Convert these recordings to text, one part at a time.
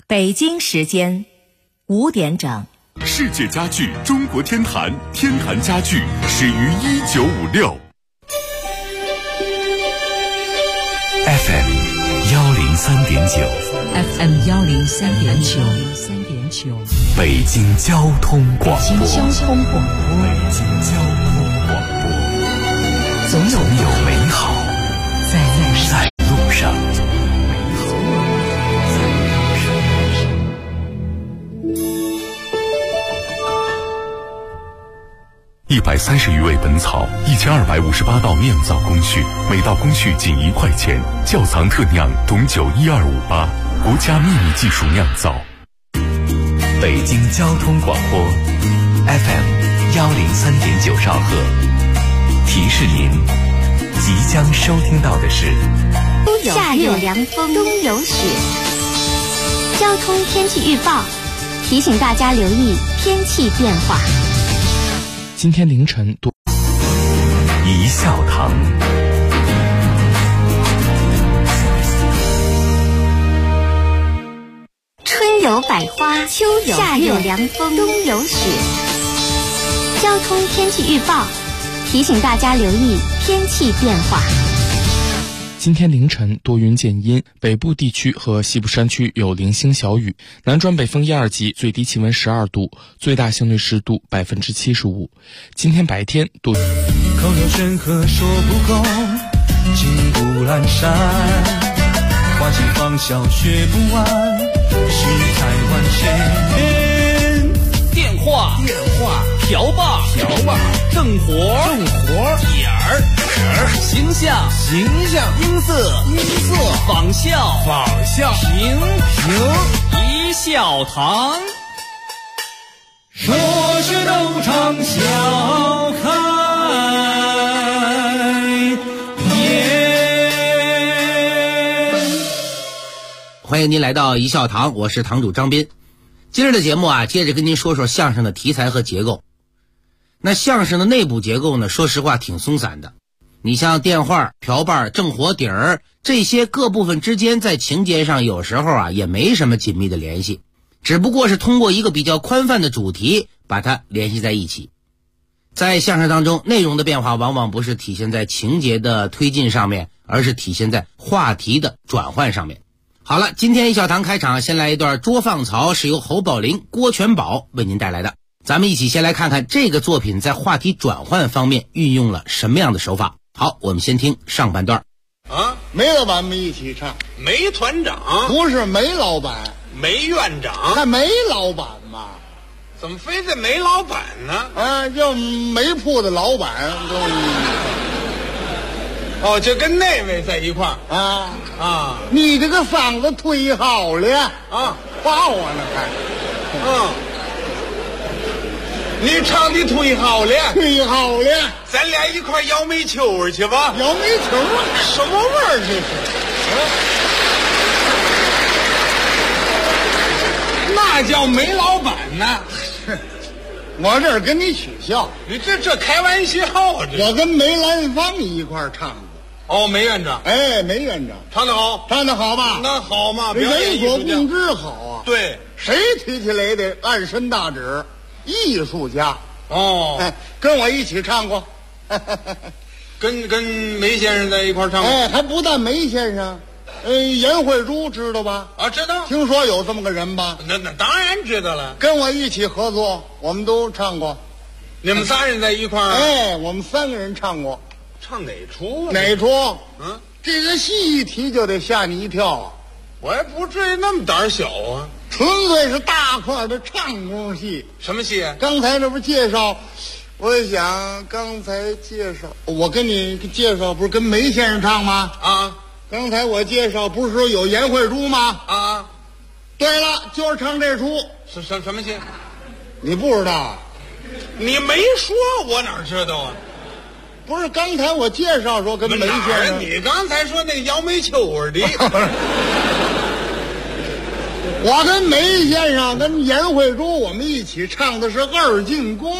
北京时间5点整。 世界家具中国天坛，天坛家具始于1956。FM 103.9，FM 103.9， 北京交通广播，总有美好在路上。130余味本草，1258道酿造工序，每道工序仅1块钱。窖藏特酿董酒12588，国家秘密技术酿造。北京交通广播 FM 103.9兆赫，提示您即将收听到的是夏有凉风，冬有雪。交通天气预报提醒大家留意天气变化。 今天凌晨多一笑堂。 春有百花，秋有夏有凉风，冬有雪。交通天气预报提醒大家留意天气变化。 今天凌晨多云见阴，北部地区和西部山区有零星小雨，南转北风1、2级，最低气温12度，最大相对湿度75%。今天白天多。 口有深河说不够，金不阑珊，花期芳笑学不完，世态万千。 电话瓢把正活点儿形象音色仿效评一笑堂， 说学逗唱笑开颜。 欢迎您来到一笑堂，我是堂主张斌。今日的节目接着跟您说说相声的题材和结构。那相声的内部结构呢，说实话挺松散的。你像电话、瓢把、正活底儿这些各部分之间在情节上有时候也没什么紧密的联系，只不过是通过一个比较宽泛的主题把它联系在一起。在相声当中，内容的变化往往不是体现在情节的推进上面，而是体现在话题的转换上面。好了，今天一笑堂开场，先来一段捉放曹，是由侯宝林、郭全宝为您带来的。咱们一起先来看看这个作品在话题转换方面运用了什么样的手法。好，我们先听上半段。 梅老板们一起唱。 梅团长不是梅老板， 梅院长， 看梅老板嘛。 怎么非得梅老板呢？ 叫煤铺的老板。 就跟那位在一块儿你这个嗓子忒好了夸我呢还。 你唱的忒好了，咱俩一块摇煤球去吧。 摇煤球什么味儿这是？那叫梅老板呢。 我这儿跟你取笑， 你这开玩笑我跟梅兰芳一块儿唱的。 梅院长， 梅院长唱得好吧？那好嘛， 人所共知好啊。 对， 谁提起来的暗伸大指，艺术家。跟我一起唱过。 跟梅先生在一块唱过。 还不但梅先生，颜慧珠知道吧？ 知道。 听说有这么个人吧？ 那当然知道了。 跟我一起合作，我们都唱过。 你们仨人在一块儿？ 我们3个人唱过。 唱哪出？ 哪出？这个戏一提就得吓你一跳。 我也不至于那么胆小啊。 纯粹是大块的唱功戏。 什么戏？ 刚才这不介绍，我想刚才介绍，我跟你介绍不是跟梅先生唱吗？刚才我介绍不是说有颜慧珠吗？对了，就是唱这出。 什么戏？ 你不知道？ 你没说，我哪知道啊？ 不是刚才我介绍说跟梅先生， 你刚才说那个摇煤球的。 我跟梅先生跟颜慧珠我们一起唱的是二进宫。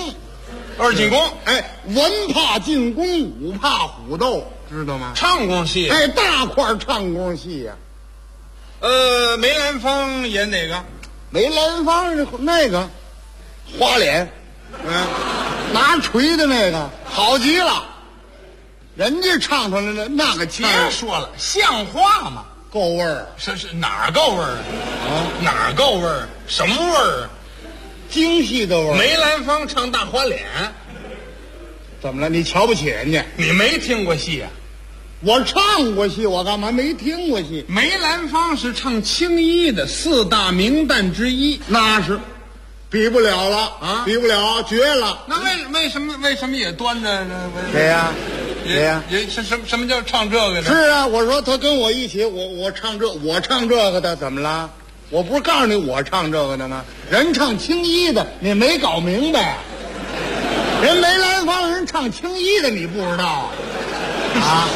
文怕进宫，武怕虎斗，知道吗？ 唱功戏。 大块唱功戏呀。 梅兰芳演哪个？ 梅兰芳那个花脸，拿锤的那个好极了，人家唱出来的那个别说了，像话吗？ 够味儿， 是哪儿够味儿啊？哪儿够味儿？什么味儿啊？ 精细的味儿。 梅兰芳唱大花脸， 怎么了？你瞧不起人家？ 你没听过戏啊？ 我唱过戏，我干嘛没听过戏？ 梅兰芳是唱青衣的4大名旦之一， 那是比不了了啊， 比不了，绝了。 那为什么也端着谁呀？谁呀？ 也是什么叫唱这个的？ 是啊，我说他跟我一起，我唱这个的，怎么了？我不是告诉你我唱这个的吗？人唱青衣的，你没搞明白。人梅兰芳人唱青衣的，你不知道啊？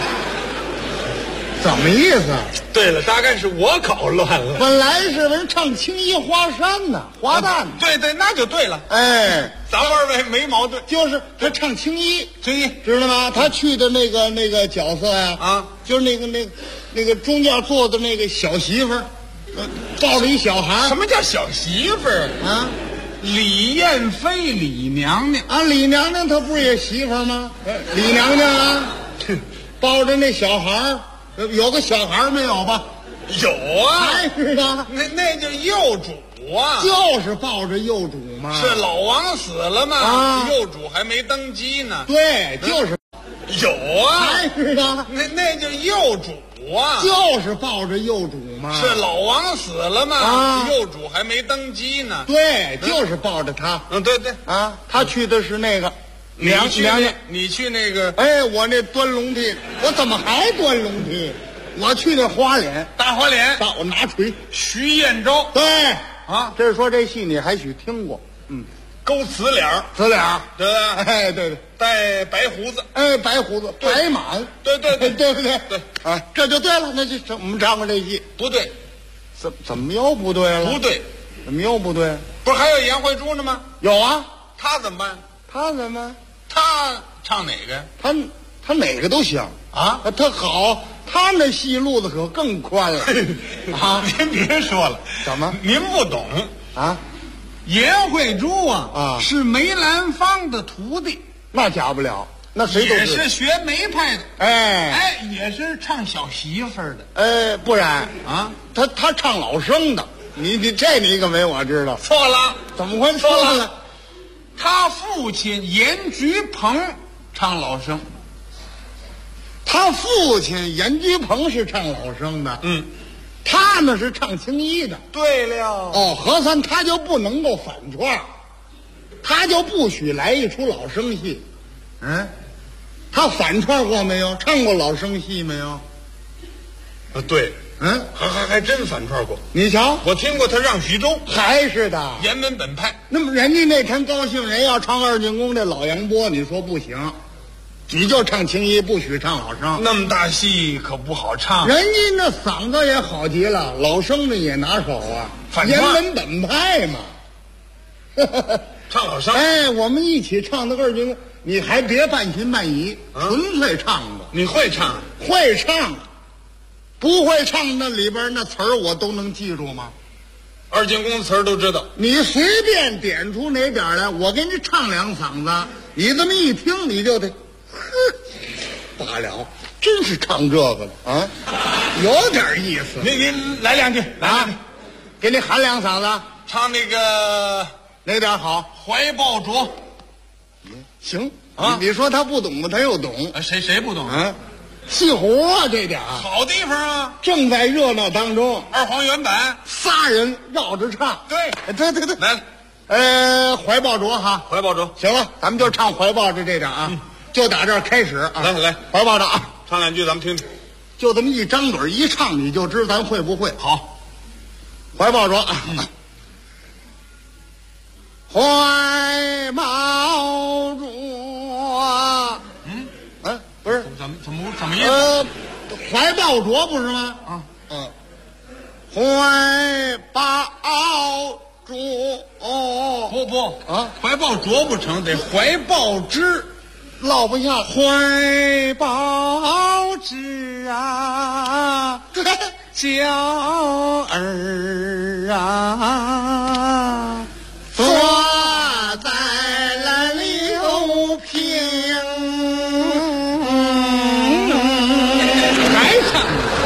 怎么意思？ 对了，大概是我搞乱了。 本来是人唱青衣花衫呢，花旦。 对，那就对了。 哎， 咱们2位没矛盾。 就是他唱青衣， 知道吗？他去的那个角色呀，就是那个中间坐的那个小媳妇儿，抱着一小孩。 什么叫小媳妇儿啊？李艳妃，李娘娘啊，李娘娘她不是也媳妇儿吗？李娘娘啊，抱着那小孩，有个小孩没有吧？ 有啊， 还是的， 那就幼主啊， 就是抱着幼主嘛。 是老王死了嘛，幼主还没登基呢。 对，就是有啊， 还是的， 那就幼主啊， 就是抱着幼主嘛。 是老王死了嘛，幼主还没登基呢。 对，就是抱着他。 对啊，他去的是那个。娘娘， 你去那个？ 哎，我那端龙屉，我怎么还端龙屉？我去那花脸， 大花脸， 我拿锤。 徐彦昭， 对啊， 这是说这戏你还许听过？ 勾瓷脸， 对吧？哎，对， 带白胡子， 哎，白胡子，白满， 对不对？ 对啊，这就对了。那就我们唱过这戏， 不对， 怎么又不对了？ 不对， 怎么又不对？ 不是还有颜慧珠呢吗？ 有啊， 他怎么办？ 他怎么？ 他唱哪个？ 他哪个都行啊， 他好，他那戏路子可更宽了啊！您别说了， 怎么？ 您不懂啊？ 颜慧珠是梅兰芳的徒弟， 那假不了，那谁都也是学梅派的， 哎， 也是唱小媳妇儿的， 不然啊， 他唱老生的，你这你可没我知道。 错了， 怎么会错了？ 他父亲严菊鹏唱老生， 他父亲严菊鹏是唱老生的，他呢是唱青衣的。 对了， 何三他就不能够反串，他就不许来一出老生戏。他反串过没有？唱过老生戏没有？ 对，还真反串过。 你瞧， 我听过他让徐州， 还是的严文本派。 那么人家那天高兴，人要唱二进宫这老杨波，你说不行，你就唱青衣，不许唱老生。 那么大戏可不好唱， 人家那嗓子也好极了，老生的也拿手啊，严文本派嘛。 唱老生， 哎，我们一起唱的二进宫，你还别半信半疑，纯粹唱的。 你会唱？ 会唱。不会唱那里边那词儿我都能记住吗？ 二进宫词儿都知道。 你随便点出哪点来，我给你唱2嗓子，你这么一听你就得，罢了，真是唱这个的啊，有点意思。 您来2句，来2句， 给你喊2嗓子， 唱那个哪点好？ 怀抱着， 行啊。你说他不懂吗？他又懂。 谁不懂啊？戏胡啊，这点好地方啊， 正在热闹当中。 二黄原版仨人绕着唱，对， 来， 怀抱着哈， 怀抱着， 行了，咱们就唱怀抱着这点啊，就打这儿开始啊， 来， 怀抱着啊， 唱2句咱们听听， 就这么一张嘴一唱，你就知道咱会不会。 好， 怀抱着，怀抱着。不是怎么意思？ 怀抱着不是吗？怀抱着不怀抱着不成，得怀抱之， 落不下。怀抱之啊， 娇儿啊，坐在了柳平。还唱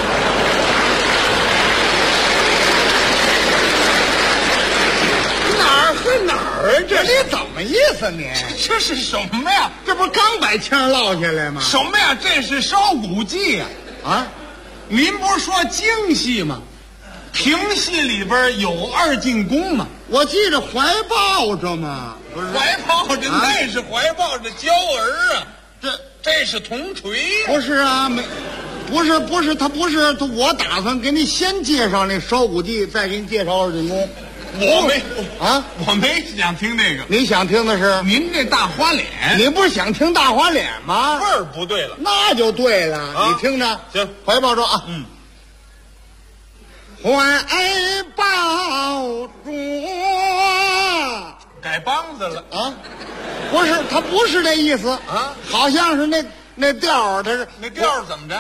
哪儿和哪儿啊？这你怎么意思你？ 这是什么呀？ 这不是刚把腔落下来吗？ 什么呀？这是烧骨记呀！ 啊， 您不是说京戏吗？评戏里边有二进宫吗？ 我记着怀抱着嘛，不是怀抱着那是怀抱着娇儿啊，这是铜锤呀！ 不是啊，不是，他不是他，我打算给你先介绍那烧骨记，再给你介绍二进宫。 我没想听这个。 你想听的是您这大花脸， 你不是想听大花脸吗？ 味儿不对了， 那就对了。你听着， 行， 怀抱着啊，怀抱着， 改梆子了啊？不是，他不是这意思啊， 好像是那调儿，他是那调儿怎么着？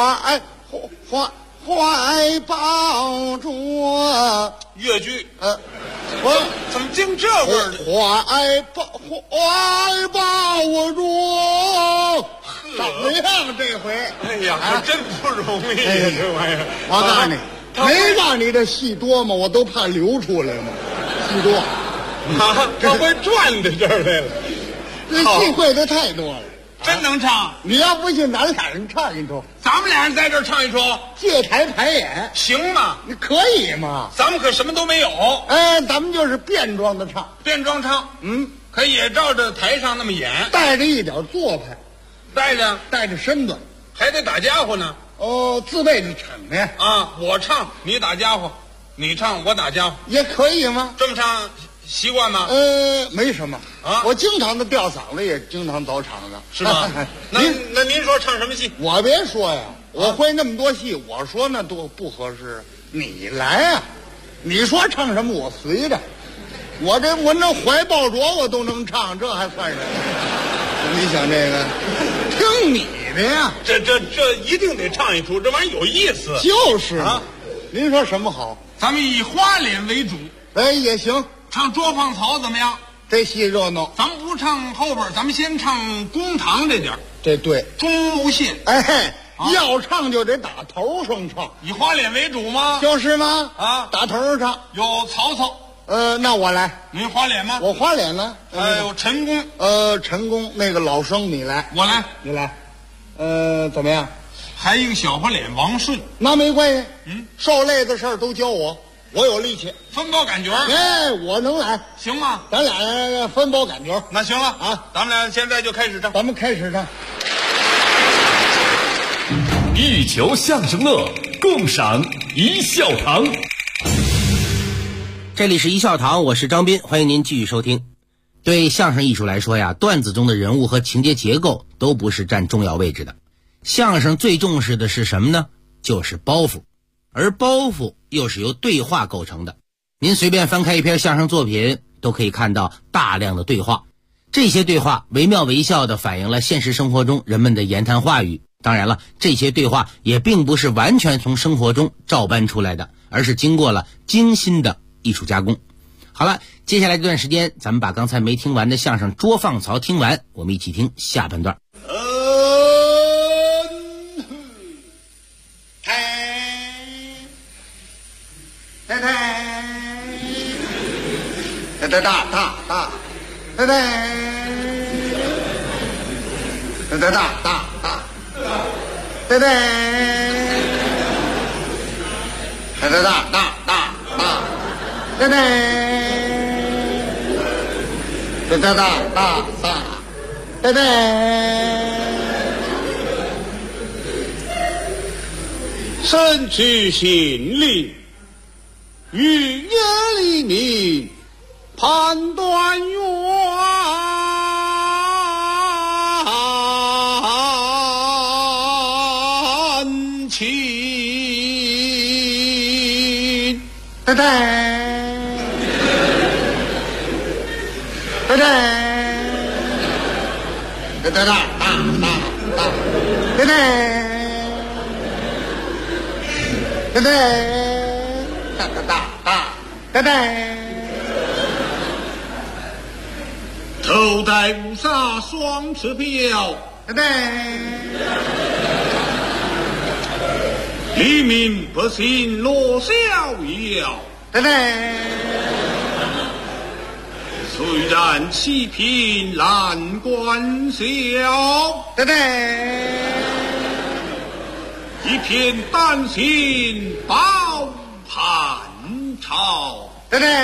怀抱着越剧， 我怎么净这味儿呢？ 怀抱着，怎么样这回？ 哎呀，可真不容易呀，这玩意儿。 我告诉你，没让你这戏多吗？我都怕流出来嘛，戏多啊，这会转到这儿来了。 这戏会的太多了。 真能唱？ 你要不信，咱俩人唱一出。 咱们俩人在这儿唱一出， 借台排演行吗？ 你可以吗？ 咱们可什么都没有。 咱们就是变装的唱， 变装唱，可也照着台上那么演， 带着一点做派，带着身段， 还得打家伙呢。 自备着场面啊！我唱你打家伙，你唱我打家伙， 也可以吗？ 这么唱习惯吗？ 没什么啊，我经常的吊嗓子，也经常走场子， 是吧？那您说唱什么戏？ 我别说呀，我会那么多戏，我说那多不合适。你来啊，你说唱什么我随着，我那怀抱着我都能唱，这还算什么？你想这个，听你的呀， 这一定得唱一出，这玩意儿有意思。 就是啊，您说什么好？ 咱们以花脸为主， 也行。 唱捉放曹怎么样？ 这戏热闹。 咱们不唱后边，咱们先唱公堂这点儿。 这对， 中无限。 要唱就得打头上唱， 以花脸为主吗？ 就是吗？打头上唱。 有曹操。 那我来。 您花脸吗？ 我花脸呢。 有陈宫。 陈宫那个老生你来。 我来。 你来。怎么样？ 还一个小花脸王顺。 那没关系。受累的事儿都教我。我有力气， 分包感觉。 我能来， 行吗？ 咱俩分包感觉。 那行了啊，咱们俩现在就开始唱。 咱们开始唱。 一球相声乐，共赏一笑堂。 这里是一笑堂，我是张斌，欢迎您继续收听。对相声艺术来说呀，段子中的人物和情节结构都不是占重要位置的。相声最重视的是什么呢？就是包袱。而包袱又是由对话构成的。您随便翻开一篇相声作品，都可以看到大量的对话。这些对话惟妙惟肖地反映了现实生活中人们的言谈话语。当然了，这些对话也并不是完全从生活中照搬出来的，而是经过了精心的艺术加工。好了，接下来这段时间，咱们把刚才没听完的相声《捉放曹》听完，我们一起听下半段。 身居心力，语言里你判断冤情。哒哒哒哒哒哒哒哒哒哒哒。 哒哒哒哒哒哒哒， 头戴乌纱双翅飘， 哒哒， 黎民百姓乐逍遥， 哒哒， 虽然七品难关晓， 哒哒， 一片丹心报汉朝， 哒哒，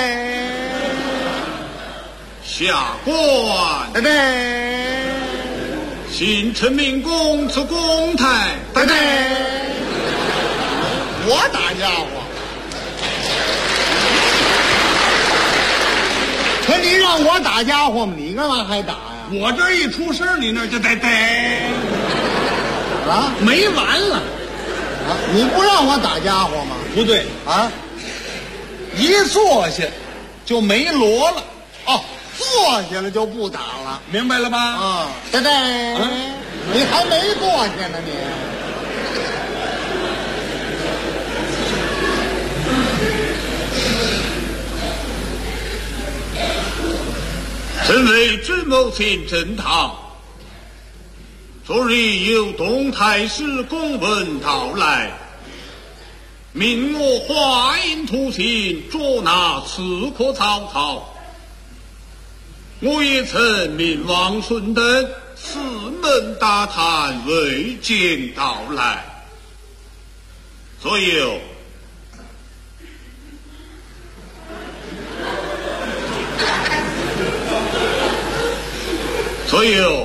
下官哒哒， 新臣民公赐公台， 哒哒，我打家伙，可你让我打家伙吗？你干嘛还打呀？ 我这一出声，你那就得啊， 没完了啊！你不让我打家伙吗？ 不对啊， 一坐下就没锣了， 哦，坐下了就不打了， 明白了吧？ 啊，对对，你还没坐下呢，你。 臣为知谋县正堂，昨日有东太师公文到来，命我画印图形捉拿刺客曹操。我也曾命王顺等四门打探，未见到来。所有所有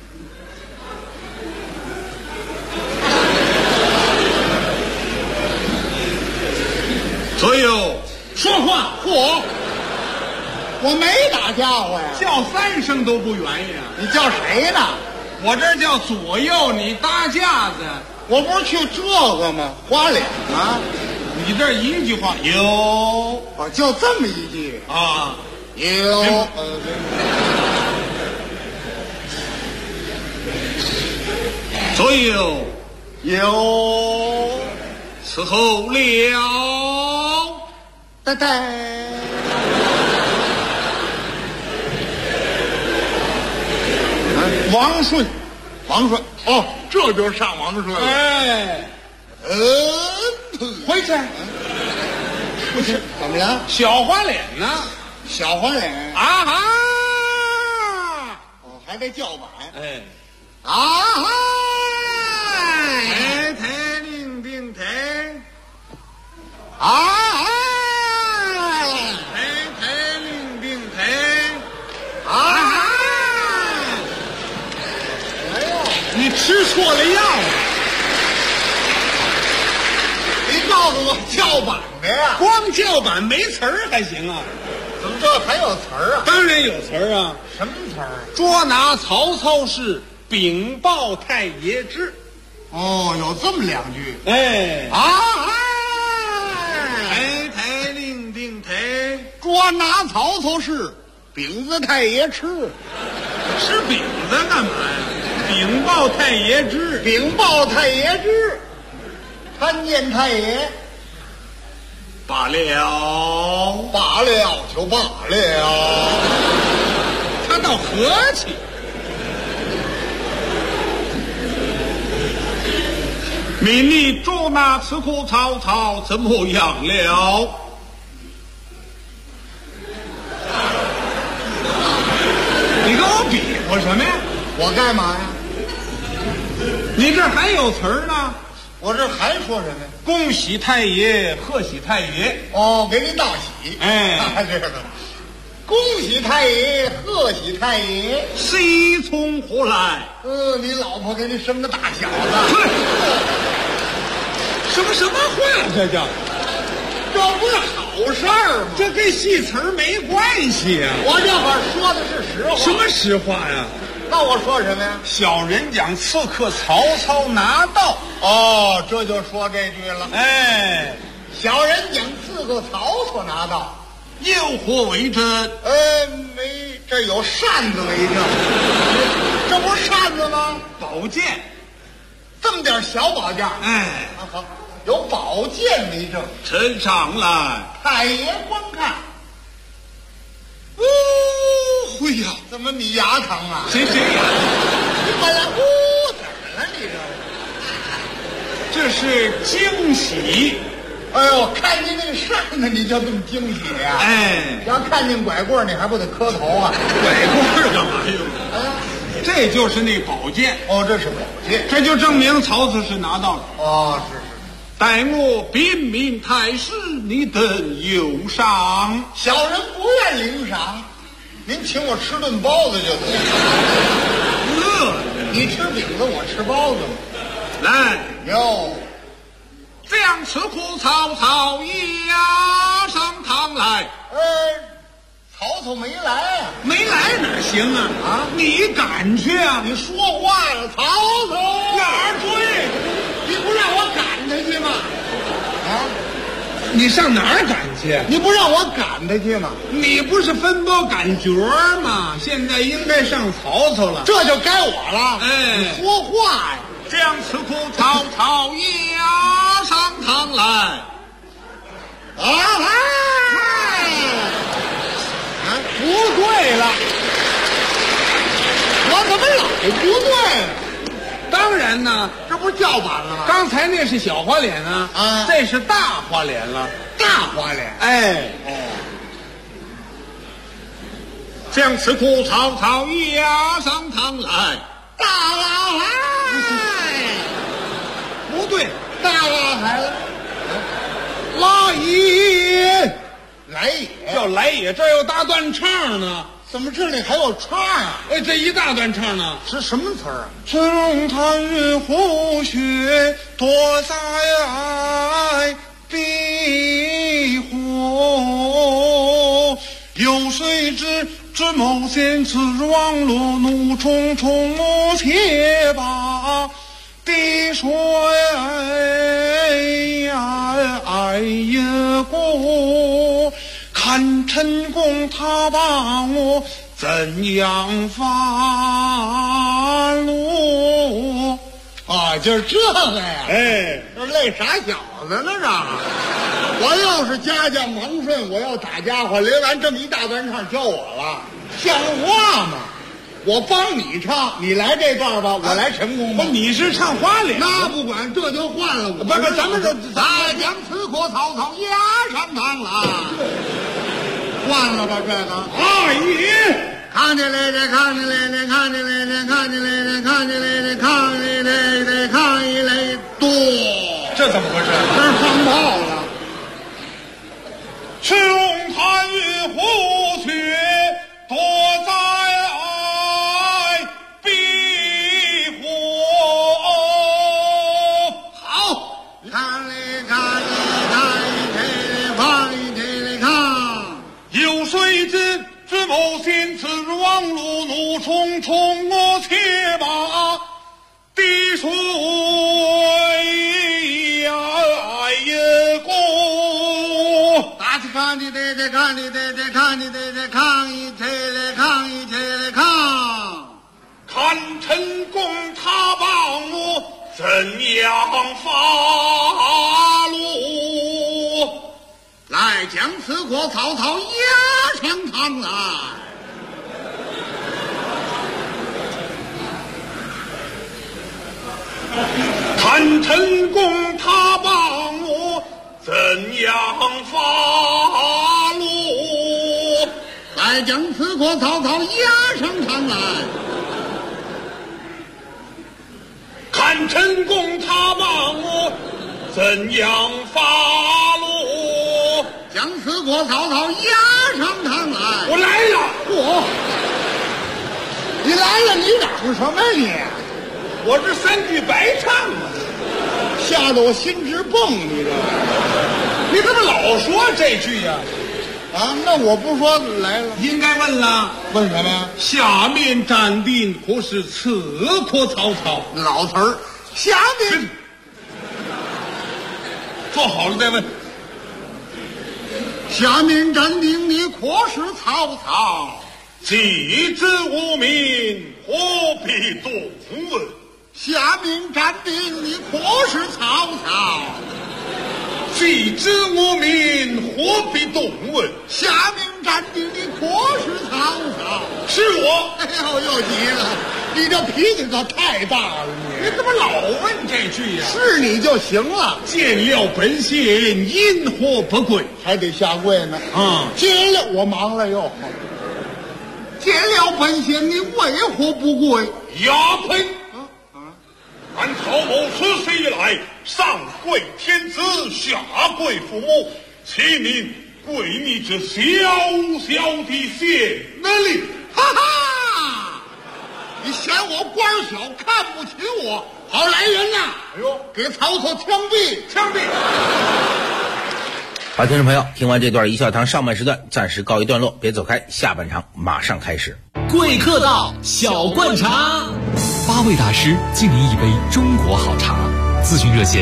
说话， 我没打家伙呀， 叫3声都不愿意啊！ 你叫谁呢？ 我这叫左右你搭架子， 我不是去这个吗？花脸吗？ 你这一句话有哦，就这么一句啊， 有所有有伺候了， 哒哒，王顺，哦，这就是上王顺了。 哎，回去， 不是怎么了？ 小花脸呢？ 小花脸啊哈！ 哦，还得叫板。 哎， 啊哈！ 抬抬领顶抬， 啊哈！ 抬抬领顶抬， 啊哈！ 哎呦，你吃错了药了！ 你告诉我叫板的呀？ 光叫板没词儿还行啊？ 怎么这还有词儿啊？ 当然有词儿啊！ 什么词儿？ 捉拿曹操时，禀报太爷知。 哦，有这么两句。 哎， 啊哈！ 抬抬领顶抬， 捉拿曹操时，饼子太爷吃。 吃饼子干嘛呀？禀报太爷知， 禀报太爷知，参见太爷。 罢了， 罢了就罢了， 他倒和气。命你捉拿刺客曹操，怎么样了？你跟我比划什么呀？ 我干嘛呀？ 你这还有词儿呢？ 我这还说什么呀？ 恭喜太爷，贺喜太爷。 哦，给你道喜。 哎， 这个，恭喜太爷，贺喜太爷。 喜从何来？ 你老婆给你生个大小子。 什么话？这叫， 这不是好事儿吗？ 这跟戏词儿没关系啊！ 我这会儿说的是实话。 什么实话呀？ 那我说什么呀？ 小人将刺客曹操拿到。 哦，这就说这句了。 哎， 小人将刺客曹操拿到， 有何为证？ 没，这有扇子为证。这不是扇子吗？ 宝剑， 这么点小宝剑。 哎， 好， 有宝剑为证。 呈上来， 太爷观看。 哦，会呀， 怎么你牙疼啊？ 谁呀？ 你本来怎么了你这是惊喜。 哎呦，看见那扇子你就这么惊喜呀？ 哎， 要看见拐棍你还不得磕头啊？ 拐棍干嘛用？这就是那宝剑。 哦，这是宝剑， 这就证明曹操是拿到了。 哦，是。 待我禀明太师，你等有赏。 小人不愿领赏，您请我吃顿包子就得了。你吃饼子，我吃包子嘛。 来哟， 将此苦曹操押上堂来。 曹操没来啊？ 没来哪行啊？啊，你赶去啊？ 你说话了，曹操哪儿对？ 你不让我赶他去吗？啊， 你上哪儿赶去？ 你不让我赶他去吗？ 你不是分拨赶角吗？现在应该上曹操了， 这就该我了。 哎， 你说话呀！ 将此苦曹操押上堂来。 不对了，我怎么老不对？ 当然呢， 这不是叫板了吗？ 刚才那是小花脸啊，这是大花脸了。 大花脸， 哎，将此苦曹操押上堂来。 大拉海， 不对， 大拉海了， 来也， 来也叫来也，这有大段唱呢。 怎么这里还有唱啊？ 哎，这一大段唱呢， 是什么词儿啊？ 赤龙潭日虎穴，多灾避祸。有谁知某先此王路怒冲冲，且把地说过。看陈公他把我怎样发落啊，就是这个呀！ 哎， 这累傻小子呢，这我要是家将王顺，我要打家伙，连完这么一大段唱教我了，像话吗？我帮你唱，你来这段吧，我来陈功吧。 你是唱花脸， 那不管，这就换了。 不，咱们将此苦曹操押上堂来，换了吧这个。 阿姨， 看见来的，看见来的，看见来的，看见来的，看见来的，看见来的，看见来的，多。 这怎么回事？ 这是放炮了。 赤龙潭日虎穴，多灾避祸。 好，看嘞看嘞看嘞放一嘞看。 有谁知某先此王路怒冲冲，我且把地水过。 打起看的得得看的得得看的得得看一切嘞看一切嘞看。 看陈公他帮我怎样发落。 来将此国曹操押上堂来。 看陈公他帮我怎样发落。 来将此国曹操押上堂来。 看陈公他帮我怎样发落。 将此国曹操押上堂来。 我来了。 你来了，你嚷什么你？ 我这3句白唱啊， 吓得我心直蹦，你这你怎么老说这句呀？ 啊，那我不说来了， 应该问了， 问什么呀？ 下面斩定可是刺客曹操？ 老词儿，下面做好了再问。 下面斩定你可是曹操？ 既知无名，何必多问？ 下面斩定你可是曹操？ 既知我民，何必动问？ 下命斩敌的可是曹操？ 是我。 哎呦，又急了，你这脾气可太大了， 你怎么老问这句呀？ 是你就行了。 见了本县，因何不跪？ 还得下跪呢。见了我忙了又。见了本县，你为何不跪？ 呀呸！俺曹某出世以来，上跪天子，下跪父母，岂能跪你这小小的县里？ 哈哈！你嫌我官小，看不起我，好来人呐！ 哎呦， 给曹操枪毙！ 枪毙！ 好，听众朋友，听完这段一笑堂上半时段暂时告一段落，别走开，下半场马上开始。 贵客到，小灌茶，8位大师敬您一杯中国好茶。咨询热线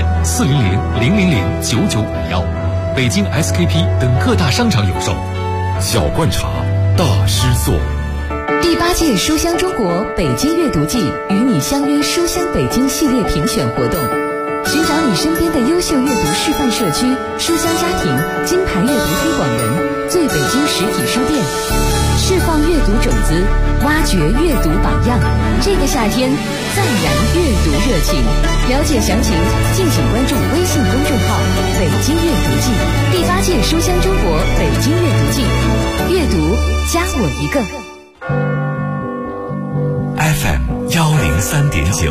400-000-9951，北京 SKP 等各大商场有售。小灌茶，大师做。 第8届书香中国北京阅读季与你相约书香北京系列评选活动，寻找你身边的优秀阅读示范社区、书香家庭、金牌阅读推广人、最北京实体书店，释放阅读种子，挖掘阅读榜样。这个夏天，再燃阅读热情。了解详情，敬请关注微信公众号“北京阅读季”。第8届书香中国北京阅读季，阅读加我一个。 FM 103.9，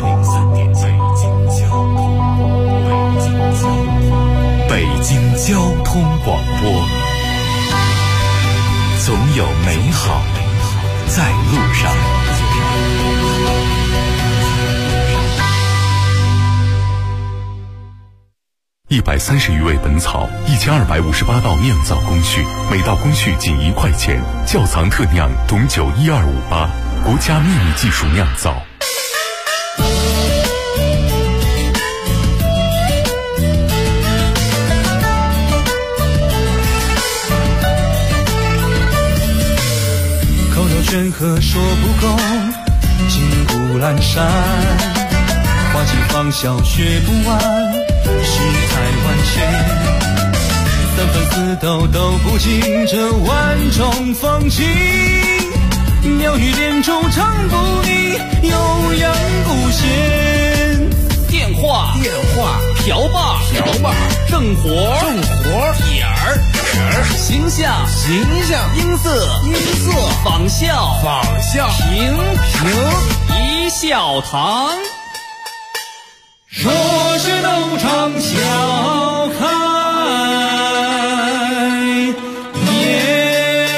北京交通广播，总有美好在路上。 130余味本草，1258道酿造工序，每道工序仅1块钱，窖藏特酿董酒12588，国家秘密技术酿造。 口头劝和说不够，金谷阑珊，花期芳笑学不完，世态万千，三分四斗都不尽这万种风情，鸟语连珠唱不腻，悠扬不闲。 电话瓢把正活点儿形象音色仿效平一笑堂。 说是斗场笑开颜。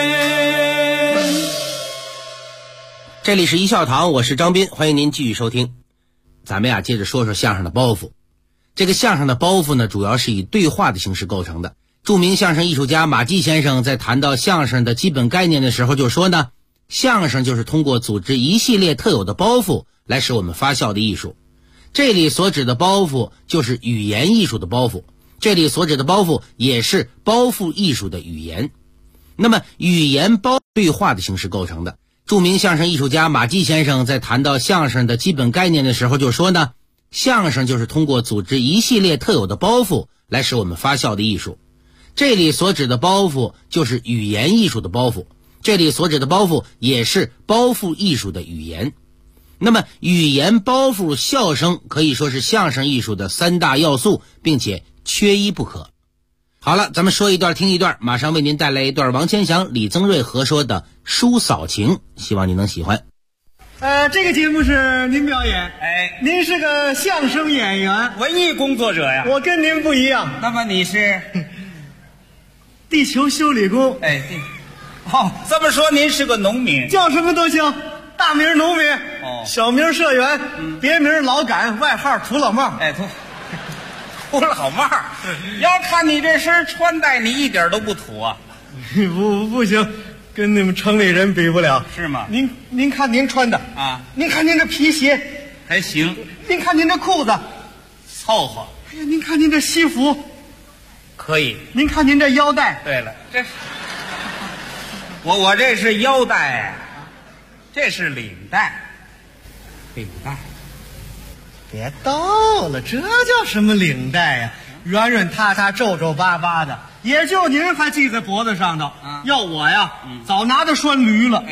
这里是一笑堂，我是张斌，欢迎您继续收听。咱们接着说说相声的包袱。这个相声的包袱呢，主要是以对话的形式构成的。著名相声艺术家马季先生在谈到相声的基本概念的时候就说呢，相声就是通过组织一系列特有的包袱来使我们发笑的艺术。这里所指的包袱就是语言艺术的包袱，这里所指的包袱也是包袱艺术的语言。那么语言包对话的形式构成的。著名相声艺术家马季先生在谈到相声的基本概念的时候就说呢，相声就是通过组织一系列特有的包袱来使我们发笑的艺术。这里所指的包袱就是语言艺术的包袱，这里所指的包袱也是包袱艺术的语言。那么语言包袱笑声可以说是相声艺术的3大要素，并且缺一不可。好了，咱们说一段听一段，马上为您带来一段王千祥、李增瑞合说的书嫂情，希望您能喜欢。 这个节目是您表演，您是个相声演员， 文艺工作者呀。 我跟您不一样。 那么你是地球修理工。 这么说您是个农民， 叫什么都行，大名农民，小名社员，别名老杆，外号土老帽。 土老帽，要看你这身穿戴，你一点都不土啊。 不行，跟你们城里人比不了。 是吗？ 您看您穿的啊， 您看您这皮鞋还行， 您看您这裤子凑合。 哎呀，您看您这西服可以， 您看您这腰带。 对了，这我这是腰带，这是领带。领带， 别逗了，这叫什么领带呀？ 软软塌塌、皱皱巴巴的，也就您还系在脖子上头。要我呀，早拿着拴驴了。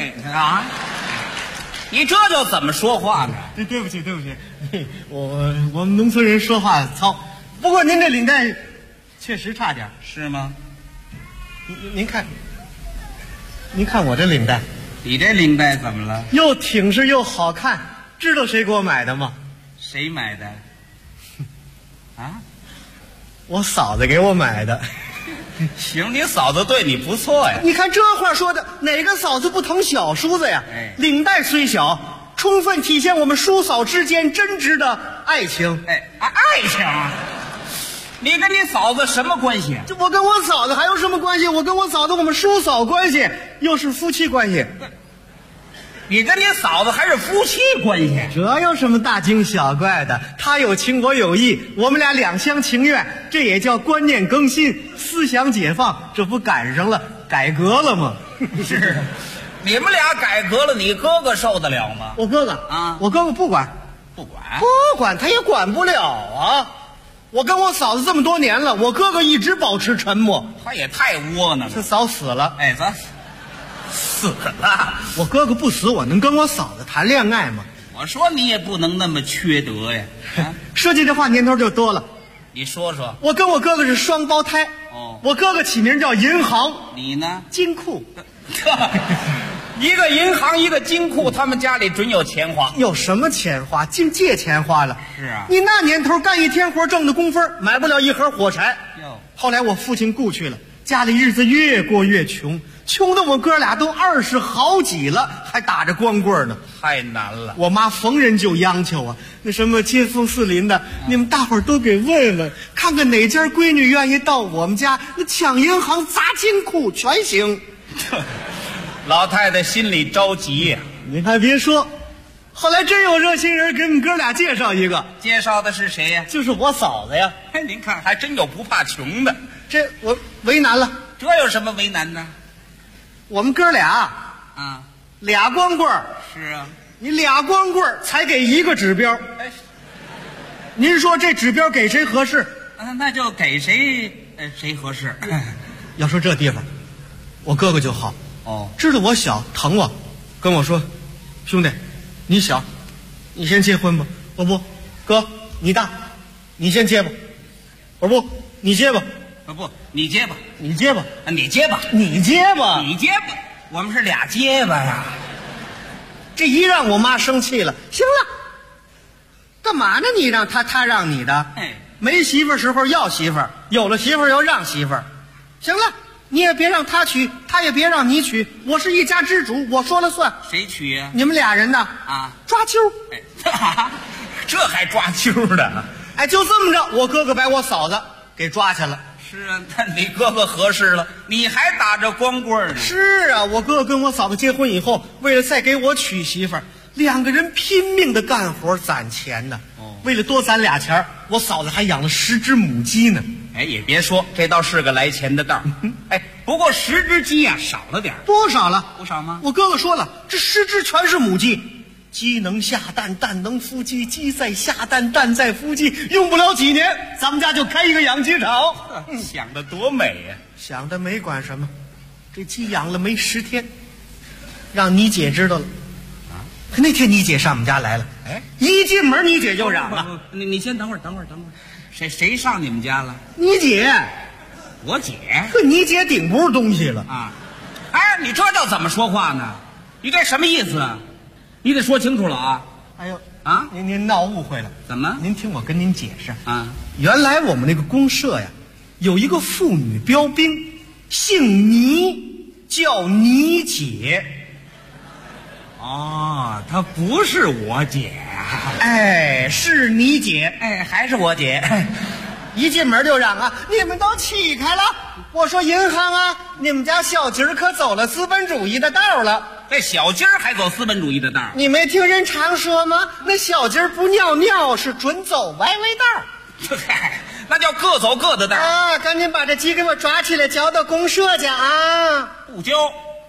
你这就怎么说话呢？ 对不起，我们农村人说话糙。不过您这领带确实差点。 是吗？ 您看我这领带。 你这领带怎么了？ 又挺实又好看，知道谁给我买的吗？ 谁买的？啊？ 我嫂子给我买的。 行，你嫂子对你不错呀。 你看这话说的，哪个嫂子不疼小叔子呀？领带虽小，充分体现我们叔嫂之间真挚的爱情。 爱情？你跟你嫂子什么关系？ 我跟我嫂子还有什么关系？我跟我嫂子，我们叔嫂关系又是夫妻关系。 你跟你嫂子还是夫妻关系？ 这有什么大惊小怪的？她有情，我有意，我们俩两厢情愿，这也叫观念更新、思想解放。这不赶上了改革了吗？ 是，你们俩改革了，你哥哥受得了吗？ 我哥哥啊，我哥哥不管，他也管不了啊。我跟我嫂子这么多年了，我哥哥一直保持沉默。 他也太窝囊了， 这早死了。 咱死了。 我哥哥不死，我能跟我嫂子谈恋爱吗？ 我说你也不能那么缺德呀。 说起这话年头就多了。 你说说。 我跟我哥哥是双胞胎。我哥哥起名叫银行， 你呢？ 金库。 一个银行，一个金库，他们家里准有钱花。 有什么钱花？净借钱花了。 是啊， 你那年头干一天活挣的工分，买不了一盒火柴。后来我父亲故去了，家里日子越过越穷，穷的我哥俩都20好几了，还打着光棍呢， 太难了。 我妈逢人就央求啊，那什么街坊四邻的，你们大伙儿都给问问，看看哪家闺女愿意到我们家，那抢银行、砸金库全行。 老太太心里着急呀。 你还别说，后来真有热心人给我们哥俩介绍一个。 介绍的是谁呀？ 就是我嫂子呀。 您看，还真有不怕穷的。 这我为难了。 这有什么为难呢？ 我们哥俩俩光棍。 是啊， 你俩光棍才给一个指标。您说这指标给谁合适？ 那就给谁合适。 要说这地方，我哥哥就好。知道我小疼我，跟我说，兄弟，你小，你先结婚吧。我不，哥你大，你先结吧。我不，你结吧。 不，你结吧。 你结吧。 你结吧。 你结吧。 你结吧。我们是俩结巴呀。 这一让我妈生气了。行了，干嘛呢？你让他让你的。没媳妇时候要媳妇，有了媳妇要让媳妇。行了。你也别让他娶，他也别让你娶，我是一家之主，我说了算。 谁娶呀？ 你们俩人呢？抓阄。 这还抓阄的？ 就这么着，我哥哥把我嫂子给抓去了。 是啊，那你哥哥合适了，你还打着光棍呢。 是啊，我哥哥跟我嫂子结婚以后，为了再给我娶媳妇儿，两个人拼命的干活攒钱呢。为了多攒俩钱，我嫂子还养了10只母鸡呢。 也别说，这倒是个来钱的道。不过10只鸡呀，少了点。 多少了？ 不少吗？ 我哥哥说了，这10只全是母鸡，鸡能下蛋，蛋能孵鸡，鸡在下蛋，蛋在孵鸡，用不了几年，咱们家就开一个养鸡场。 想得多美呀！ 想得没管什么，这鸡养了没10天，让你姐知道了。可那天你姐上我们家来了，一进门你姐就嚷了。 你先等会儿。谁上你们家了？ 你姐。 我姐？ 可你姐顶不住东西了啊！你这叫怎么说话呢？你这什么意思啊？你得说清楚了啊！ 您闹误会了。 怎么？ 您听我跟您解释啊。原来我们那个公社呀，有一个妇女标兵，姓倪，叫倪姐。 她不是我姐是你姐， 还是我姐。 一进门就嚷啊，你们都起开了！我说银行啊，你们家小鸡儿可走了资本主义的道了。 这小鸡儿还走资本主义的道？ 你没听人常说吗？那小鸡儿不尿尿是准走歪歪道。 那叫各走各的道啊！赶紧把这鸡给我抓起来，交到公社去啊！ 不交，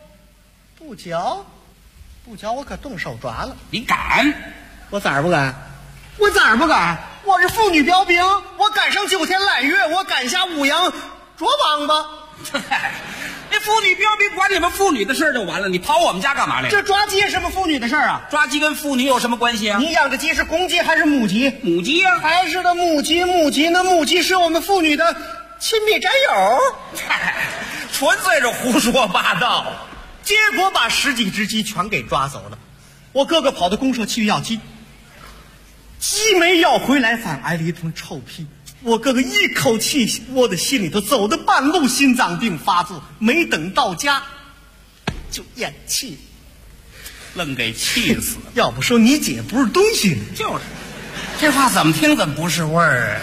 不交，我可动手抓了。 你敢？ 我咋不敢？我是妇女标兵，我赶上9天揽月，我赶下5羊捉王八。 那妇女标兵管你们妇女的事就完了，你跑我们家干嘛来了？ 这抓鸡是什么妇女的事啊？ 抓鸡跟妇女有什么关系啊？ 你养的鸡是公鸡还是母鸡？ 母鸡呀， 还是的母鸡。那母鸡是我们妇女的亲密战友。 纯粹是胡说八道。 结果把10几只鸡全给抓走了。我哥哥跑到公社去要鸡，鸡没要回来，反挨了一通臭屁。我哥哥一口气窝在心里头，走到半路心脏病发作，没等到家就咽气， 愣给气死了。 要不说你姐不是东西呢。 就是，这话怎么听怎么不是味儿啊。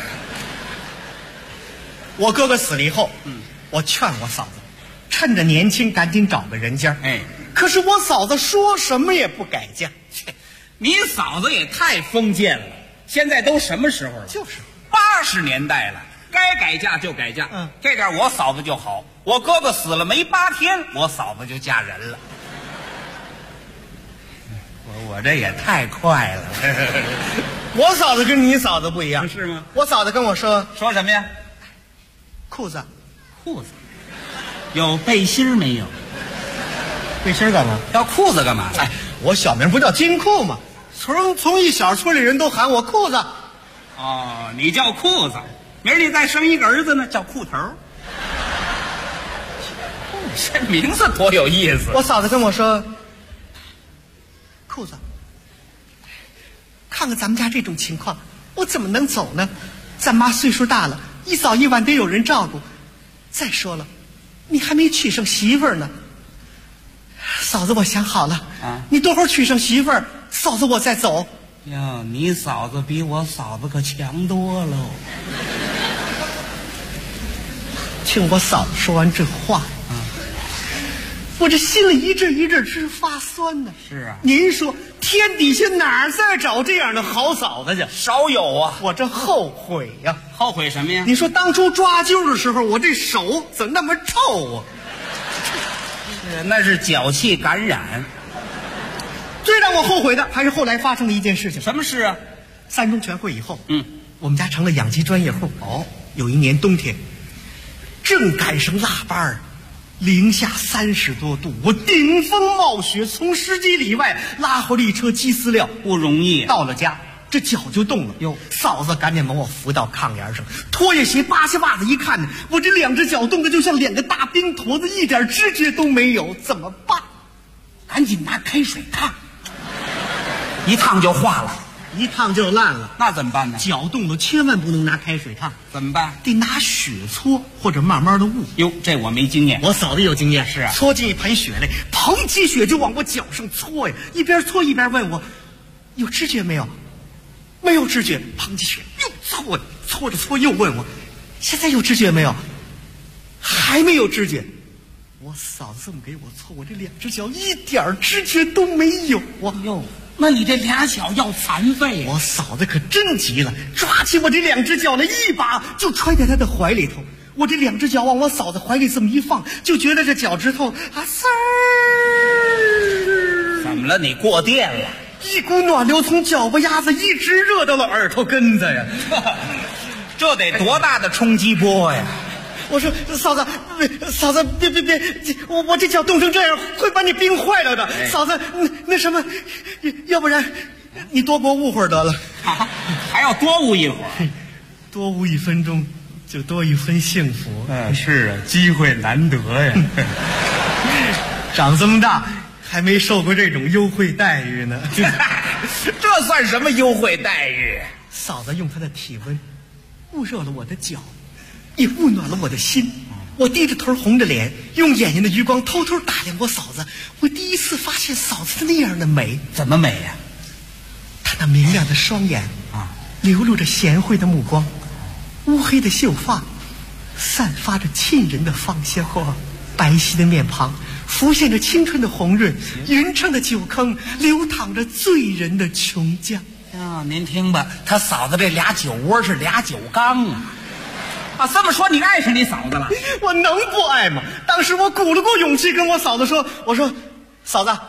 我哥哥死了以后，我劝我嫂子趁着年轻赶紧找个人家。可是我嫂子说什么也不改嫁。 你嫂子也太封建了，现在都什么时候了？ 就是 80年代了，该改嫁就改嫁。这点我嫂子就好，我哥哥死了没8天，我嫂子就嫁人了。我这也太快了。 我嫂子跟你嫂子不一样。 是吗？ 我嫂子跟我说什么呀？ 裤子有背心没有？ 背心干嘛？ 要裤子干嘛？ 我小名不叫金库吗？从一小村里人都喊我裤子。 哦，你叫裤子，明儿你再生一个儿子呢，叫裤头。这名字多有意思。 我嫂子跟我说，裤子，看看咱们家这种情况，我怎么能走呢？咱妈岁数大了，一早一晚得有人照顾。再说了，你还没娶上媳妇儿呢。嫂子，我想好了，你多会儿娶上媳妇儿，嫂子我再走。 哟，你嫂子比我嫂子可强多喽。 听我嫂子说完这话，我这心里一阵一阵直发酸呢。 是啊， 您说天底下哪儿再找这样的好嫂子去？ 少有啊！ 我这后悔呀！ 后悔什么呀？ 你说当初抓阄的时候，我这手怎么那么臭啊？ 那是脚气感染。 最让我后悔的还是后来发生的一件事情。 什么事啊 ？3中全会以后，我们家成了养鸡专业户。有一年冬天，正赶上腊八零下30多度，我顶风冒雪从10几里外拉回了一车鸡饲料， 不容易。 到了家，这脚就冻了。嫂子赶紧把我扶到炕沿上，脱下鞋扒下袜子一看呢，我这2只脚冻得就像2个大冰坨子，一点知觉都没有，怎么办？赶紧拿开水烫， 一烫就化了， 一烫就烂了。 那怎么办呢？ 脚冻了千万不能拿开水烫。 怎么办？ 得拿血搓，或者慢慢的捂。 哟，这我没经验。 我嫂子有经验。 是啊， 搓进一盆血来，捧起血就往我脚上搓呀，一边搓一边问我有知觉没有？没有知觉。捧起血又搓呀，搓着搓又问我现在有知觉没有？还没有知觉。我嫂子这么给我搓，我这2只脚一点知觉都没有啊！ 哟，那你这俩脚要残废我嫂子可真急了，抓起我这2只脚来，一把就揣在她的怀里头。我这2只脚往我嫂子怀里这么一放，就觉得这脚趾头丝儿。 怎么了？你过电了？ 一股暖流从脚巴丫子一直热到了耳朵根子呀！ 这得多大的冲击波呀！ 我说嫂子，别，我这脚冻成这样会把你冰坏了的。嫂子，那什么，要不然你多给我捂会儿得了。 还要多捂一会儿？ 多捂1分钟就多一分幸福。 是啊，机会难得呀。 长这么大还没受过这种优惠待遇呢。 这算什么优惠待遇？ 嫂子用她的体温捂热了我的脚，也温暖了我的心。我低着头红着脸，用眼睛的余光偷偷打量我嫂子。我第一次发现嫂子那样的美。 怎么美呀？ 她那明亮的双眼流露着贤惠的目光，乌黑的秀发散发着沁人的芳香，白皙的面庞浮现着青春的红润，匀称的酒坑流淌着醉人的琼浆。 您听吧，他嫂子这俩酒窝是俩酒缸啊！这么说你爱上你嫂子了？ 我能不爱吗？当时我鼓了鼓勇气跟我嫂子说：“我说，嫂子，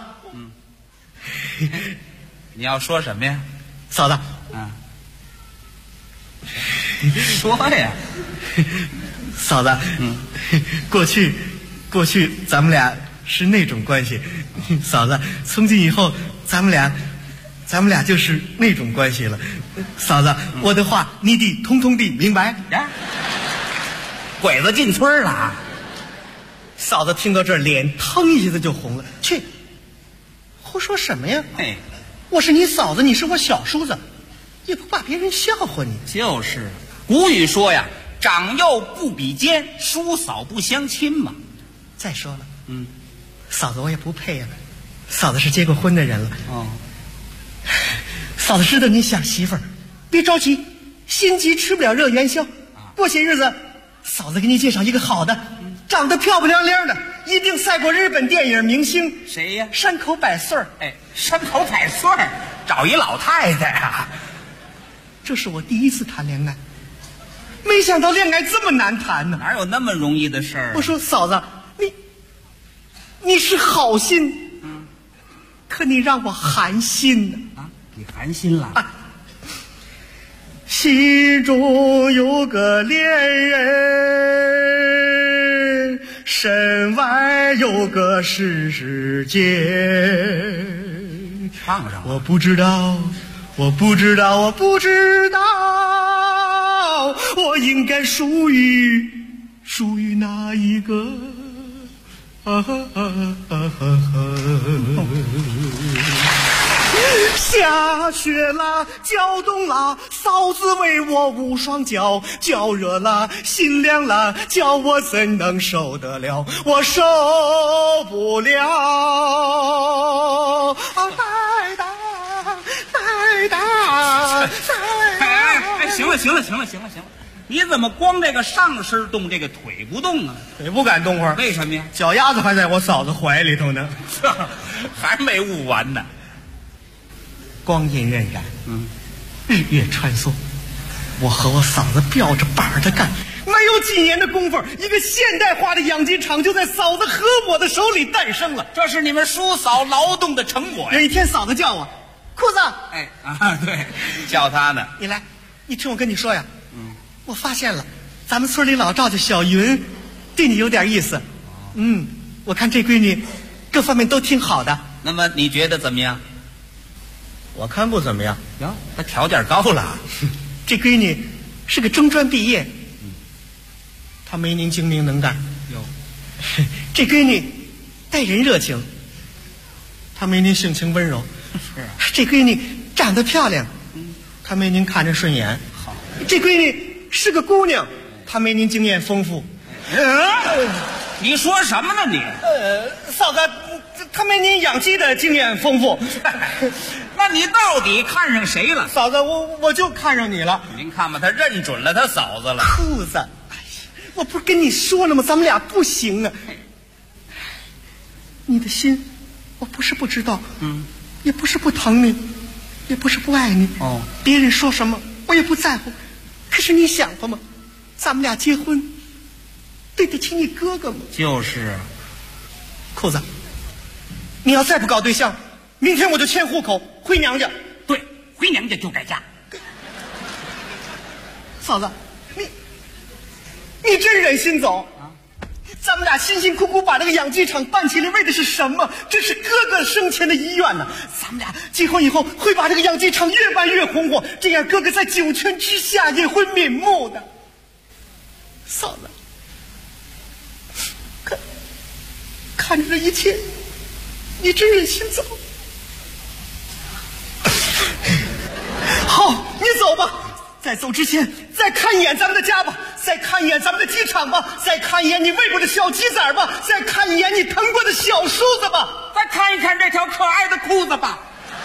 你要说什么呀？ 嫂子， 说呀， 嫂子，过去咱们俩是那种关系，嫂子，从今以后咱们俩就是那种关系了。嫂子，我的话你得通通地明白。 鬼子进村了。 嫂子听到这儿，脸腾一下子就红了。去，胡说什么呀？我是你嫂子，你是我小叔子，也不怕别人笑话你。 就是，古语说呀，长幼不比肩，叔嫂不相亲嘛。 再说了，嫂子我也不配呀，嫂子是结过婚的人了。嫂子知道你想媳妇儿，别着急，心急吃不了热元宵。过些日子，嫂子给你介绍一个好的，长得漂漂亮亮的，一定赛过日本电影明星。 谁呀？ 山口百岁儿。 山口百岁儿，找一老太太啊。 这是我第一次谈恋爱，没想到恋爱这么难谈呢。 哪有那么容易的事儿？ 我说嫂子，你是好心，可你让我寒心呢。 你寒心了？ 心中有个恋人，身外有个世界。 唱上， 我不知道，我应该属于哪一个？下雪了，脚冻了，嫂子为我捂双脚，脚热了，心凉了，叫我怎能受得了？我受不了。 行了，你怎么光这个上身动，这个腿不动啊？ 腿不敢动会儿， 为什么呀？ 脚丫子还在我嫂子怀里头呢， 还没捂完呢。 光阴荏苒，日月穿梭，我和我嫂子吊着板儿的干，没有几年的功夫，一个现代化的养鸡场就在嫂子和我的手里诞生了。 这是你们叔嫂劳动的成果呀。 有一天，嫂子叫我裤子， 对，叫他呢。 你来，你听我跟你说呀，我发现了，咱们村里老赵家小云对你有点意思。我看这闺女各方面都挺好的。 那么你觉得怎么样？ 我看不怎么样。 哟，她条件高了。 这闺女是个中专毕业，她没您精明能干。这闺女待人热情，她没您性情温柔。 是啊。 这闺女长得漂亮，她没您看着顺眼。 好。 这闺女是个姑娘，她没您经验丰富。 你说什么呢你？ 嫂子，她没您养鸡的经验丰富。 那你到底看上谁了？ 嫂子，我就看上你了。 您看吧，他认准了他嫂子了。 裤子，我不是跟你说了吗？咱们俩不行啊。你的心，我不是不知道，也不是不疼你，也不是不爱你。别人说什么我也不在乎。可是你想过吗？咱们俩结婚，对得起你哥哥吗？ 就是啊。 裤子，你要再不搞对象，明天我就迁户口回娘家。 对，回娘家就改嫁。 嫂子，你真忍心走啊？咱们俩辛辛苦苦把这个养鸡场办起来，为的是什么？这是哥哥生前的遗愿呢。咱们俩结婚以后会把这个养鸡场越办越红火，这样哥哥在九泉之下也会瞑目的。嫂子，看着这一切，你真忍心走？好，你走吧。在走之前，再看一眼咱们的家吧，再看一眼咱们的鸡场吧，再看一眼你喂过的小鸡仔吧，再看一眼你疼过的小叔子吧， 再看一看这条可爱的裤子吧。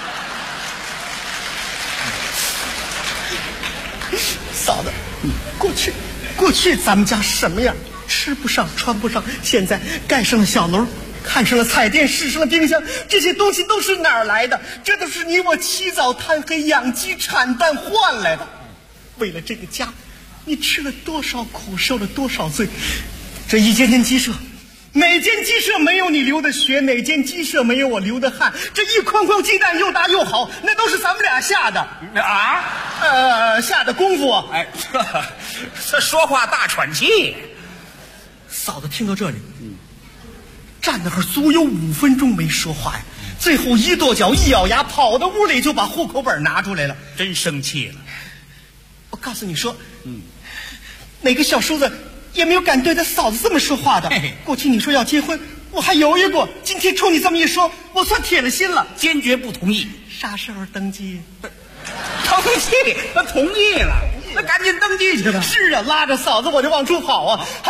嫂子，过去咱们家什么样？吃不上穿不上，现在盖上了小楼，看上了彩电，试上了冰箱，这些东西都是哪儿来的？这都是你我起早贪黑养鸡产蛋换来的。为了这个家，你吃了多少苦，受了多少罪。这一间间鸡舍， 哪间鸡舍没有你流的血，哪间鸡舍没有我流的汗？这一筐筐鸡蛋又大又好，那都是咱们俩下的啊！ 下的功夫。 哎，这说话大喘气。 嫂子听到这里，站那儿足有5分钟没说话呀。最后一跺脚，一咬牙，跑到屋里就把户口本拿出来了。 真生气了。 我告诉你说，哪个小叔子也没有敢对他嫂子这么说话的。过去你说要结婚，我还犹豫过，今天冲你这么一说，我算铁了心了， 坚决不同意。 啥时候登记？ 登记？他同意了，那赶紧登记去吧。 是啊，拉着嫂子我就往出跑啊！嘿，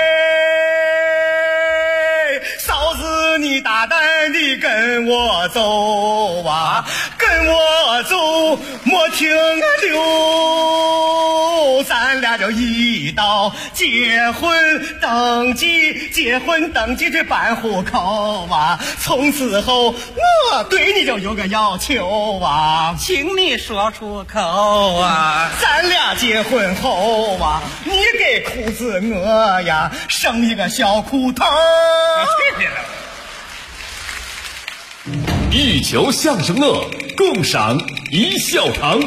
嫂子你大胆地跟我走啊，跟我走，莫停留，咱俩就一道结婚登记，结婚登记这办户口啊。从此后我对你就有个要求啊， 请你说出口啊。 咱俩结婚后啊，你给裤子我呀生一个小裤头。 一球相声乐，共赏一笑堂。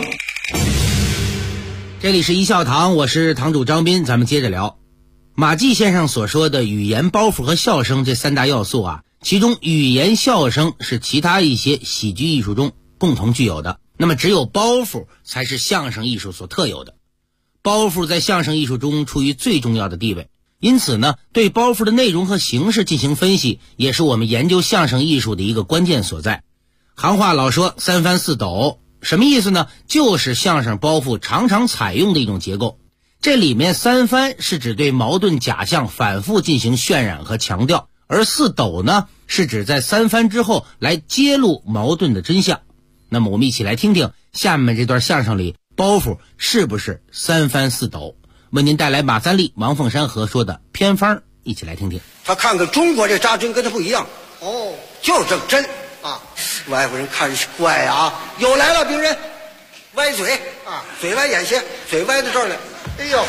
这里是一笑堂，我是堂主张斌，咱们接着聊。马季先生所说的语言、包袱和笑声这3大要素啊，其中语言、笑声是其他一些喜剧艺术中共同具有的，那么只有包袱才是相声艺术所特有的。包袱在相声艺术中处于最重要的地位，因此呢，对包袱的内容和形式进行分析，也是我们研究相声艺术的一个关键所在。行话老说3翻4抖，什么意思呢？就是相声包袱常常采用的一种结构。这里面3翻是指对矛盾假象反复进行渲染和强调，而4抖呢，是指在3翻之后来揭露矛盾的真相。那么我们一起来听听下面这段相声里包袱是不是3翻4抖，为您带来马三立、王凤山合说的偏方，一起来听听。 他看看中国这扎针跟他不一样哦，就是这针啊。外国人看怪啊，又来了病人，歪嘴啊，嘴歪眼斜，嘴歪到这儿来。哎呦，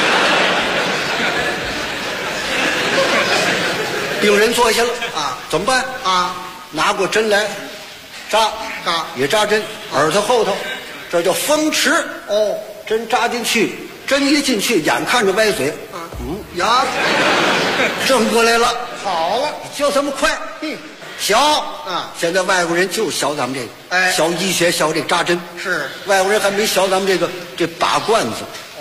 病人坐下了啊，怎么办啊？拿过针来，扎也扎针，耳朵后头，这叫风池哦。针扎进去，针一进去，眼看着歪嘴，呀，正过来了，好了，就这么快，小啊！现在外国人就学咱们这个，哎，学医学，学这个扎针，是外国人还没学咱们这拔罐子，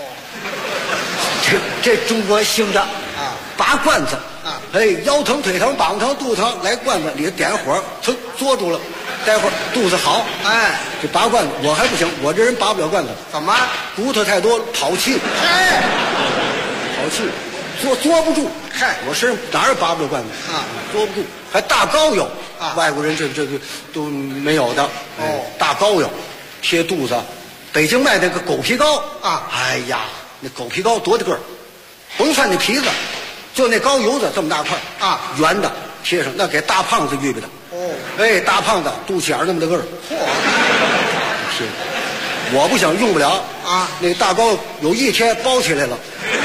这中国兴的啊，拔罐子啊，哎，腰疼、腿疼、膀疼、肚子疼，来罐子里点火，噌嘬住了，待会儿肚子好，哎，这拔罐子我还不行，我这人拔不了罐子，怎么？骨头太多，跑气，哎，跑气。嘬不住，嗨，我身上哪儿也拔不了罐子啊，嘬不住，还大膏药啊，外国人这个都没有的哦，大膏药贴肚子，北京卖那个狗皮膏啊，哎呀，那狗皮膏多大个儿，甭看那皮子，就那膏油子这么大块啊，圆的贴上，那给大胖子预备的哦，哎，大胖子肚脐眼那么大个儿，嚯，贴，我不想用不了啊，那大膏有一天包起来了。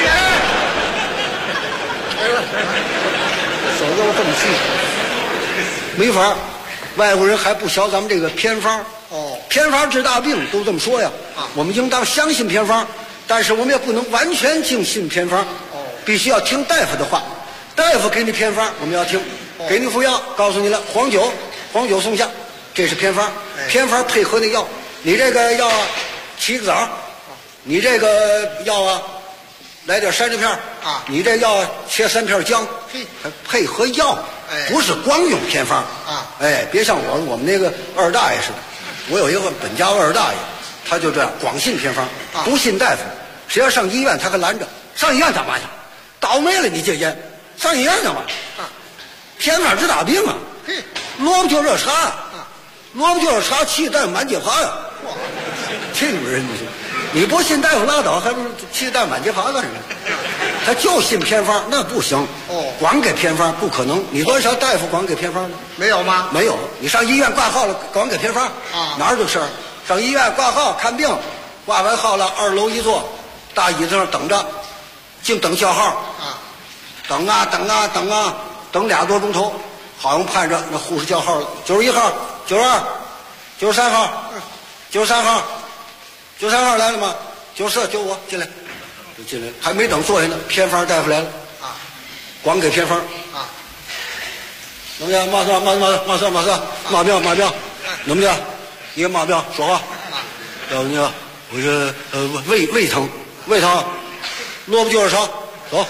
手给我这么细，没法，外国人还不学咱们这个偏方哦，偏方治大病都这么说呀啊，我们应当相信偏方，但是我们也不能完全尽信偏方哦，必须要听大夫的话，大夫给你偏方我们要听，给你服药，告诉你了黄酒送下，这是偏方，偏方配合那药，你这个药7个枣，你这个药啊来点山楂片啊，你这药切3片姜，还配合药，不是光用偏方啊，哎，别像我们那个二大爷似的，我有一个本家二大爷，他就这样光信偏方，不信大夫，谁要上医院他还拦着，上医院干嘛去？倒霉了你戒烟，上医院干嘛？啊，偏方治大病啊，萝卜就热茶啊，萝卜就热茶，气蛋满街爬呀，这种人你不信大夫拉倒，还不是气蛋满街爬干什么？他就信偏方，那不行哦，光给偏方不可能。你多少大夫光给偏方呢？没有吗？没有。你上医院挂号了，光给偏方啊？哪儿有事儿？上医院挂号看病，挂完号了，2楼一坐，大椅子上等着，净等叫号啊，等啊等啊等啊， 等2多钟头，好像盼着那护士叫号了，91号、92、93号、93号、93号来了吗？94、95进来，就进来了，还没等坐下呢，偏方大夫来了啊，光给偏方啊。怎么样？马上，马彪，怎么的？你马彪说话。要不你我这胃疼，萝卜就2勺，走。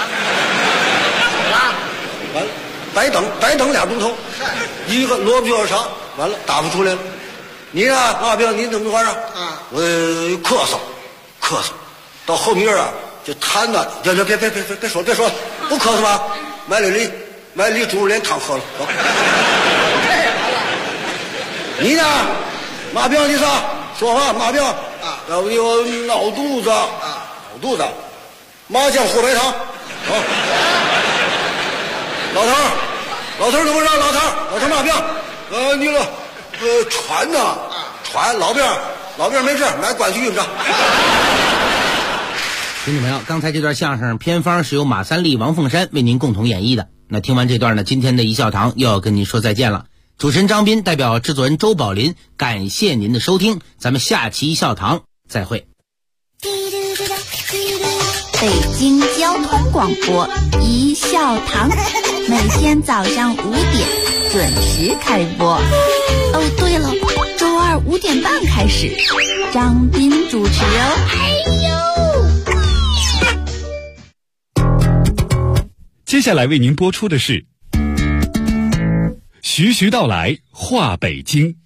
完了，白等2钟头，一个萝卜就2勺，完了打不出来了。你呢，马彪，你怎么回事？啊，我咳嗽，到后面啊就痰呐，别说了，不咳嗽吧？买梨猪肉连汤喝了，走。你呢，马彪，你啥？说话，马彪啊！要不你我闹肚子，麻酱和白糖，走。老头怎么着？老头马彪，你了，船呢？船老辫没事，买关去运上。 听众朋友，刚才这段相声偏方是由马三立、王凤山为您共同演绎的。那听完这段呢，今天的一笑堂又要跟您说再见了。主持人张斌代表制作人周宝林，感谢您的收听，咱们下期一笑堂再会。 北京交通广播一笑堂，每天早上5点准时开播。哦，对了，周二5点半开始，张斌主持哦。 接下来为您播出的是徐徐道来话北京。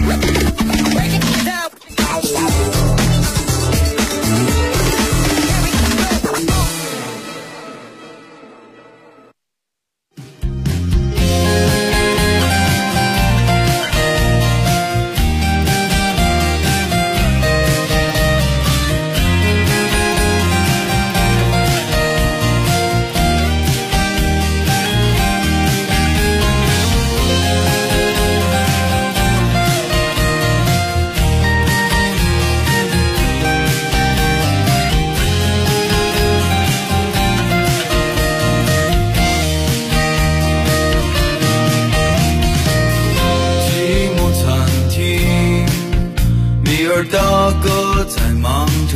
大哥在忙着，